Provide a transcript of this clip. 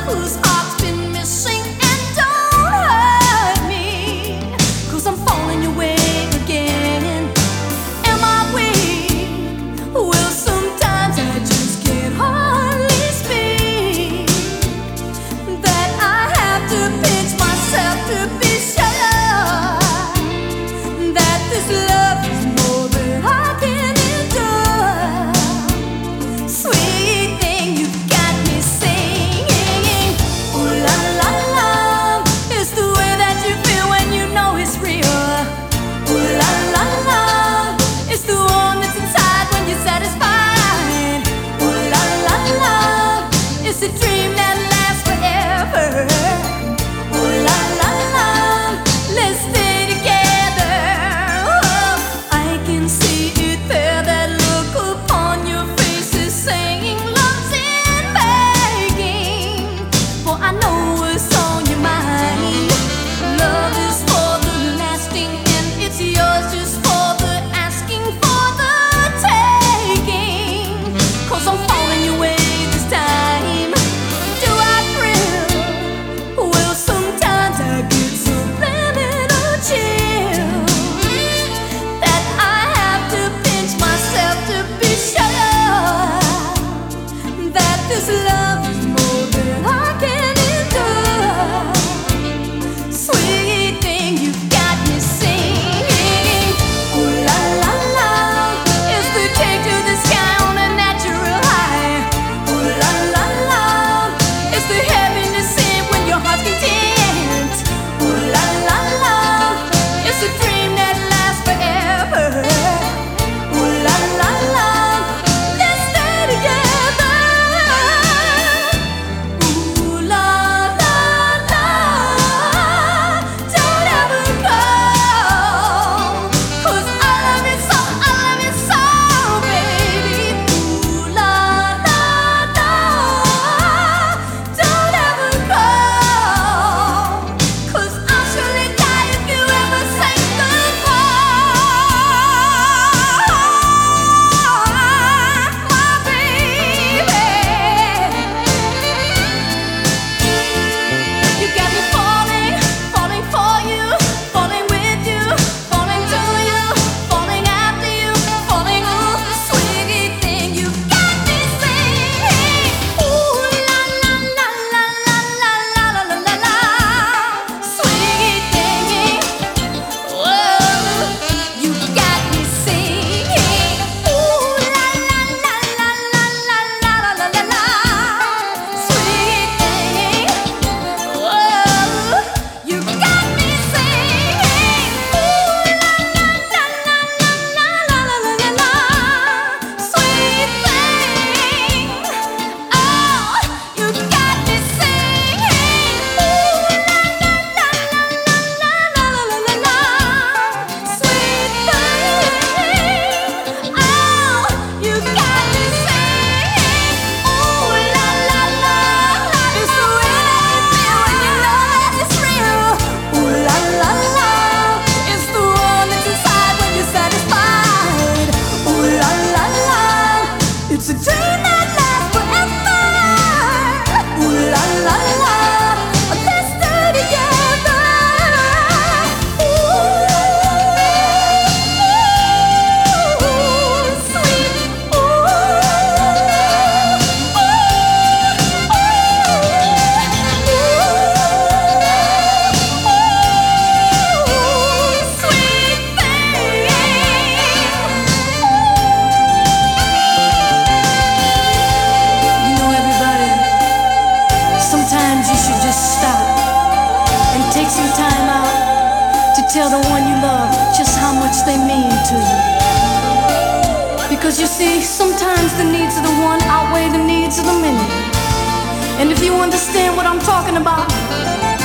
whose heart's been missing, and don't hurt me, 'cause I'm falling your way again. Am I weak? Well, sometimes I just can't hardly speak. That I have to pinch myself to be sure that this love is more than I can endure. Sweet thing, you've got me singing. Ooh la la la, it's the way that you feel when you know it's real. Ooh la la la, it's the one that's inside when you're satisfied. Ooh la la la, it's a dream that lasts forever. Ooh la la la, let's stay together. Oh, I can see it there, that look upon your face is saying love's in begging. For I know what's on your mind. Love is for the lasting, and it's yours just for the asking, for the taking. 'Cause I'm falling your way this time. Do I thrill? Well, sometimes I get subliminal chills that I have to pinch myself to be sure that this love is more than I can endure. Sweet thing, you've got me singing. Ooh la la la, it's the take to the sky on a natural high. Ooh la la la, it's the happiness in when your heart's content. Ooh la la la, it's a dream that lasts forever. Ooh la la la, let's stay together. Ooh la la la, don't ever go, 'cause I love you so, baby. Ooh la la la, don't ever go, 'cause I'll surely die if you ever say goodbye, my baby. You got me falling, falling for you, falling with you, falling to you, falling after you, falling. Ooh, sweet thing, you got me singing. Ooh la la la la la la la la la la, sweet thing. Whoa, you got me singing. Ooh la la la la la la la la la la, sweet thing. Whoa, you got me singing. Ooh la la la la la la la la la, sweet thing. Oh, you got me singing. Ooh la la la la la la la la la, sweet thing. Oh, you got me singing. Ooh la la la, it's the way that you feel when you know that it's real. Ooh la la la, it's the one that's inside when you're satisfied. Ooh la la la, it's a dream that lasts forever. Ooh la la la, let's stay together. Ooh, sweet. Sweet thing. You know, everybody, sometimes you should just stop and take some time out to tell the one you love just how much they mean to you. Because you see, sometimes the needs of the one outweigh the needs of the many. And if you understand what I'm talking about,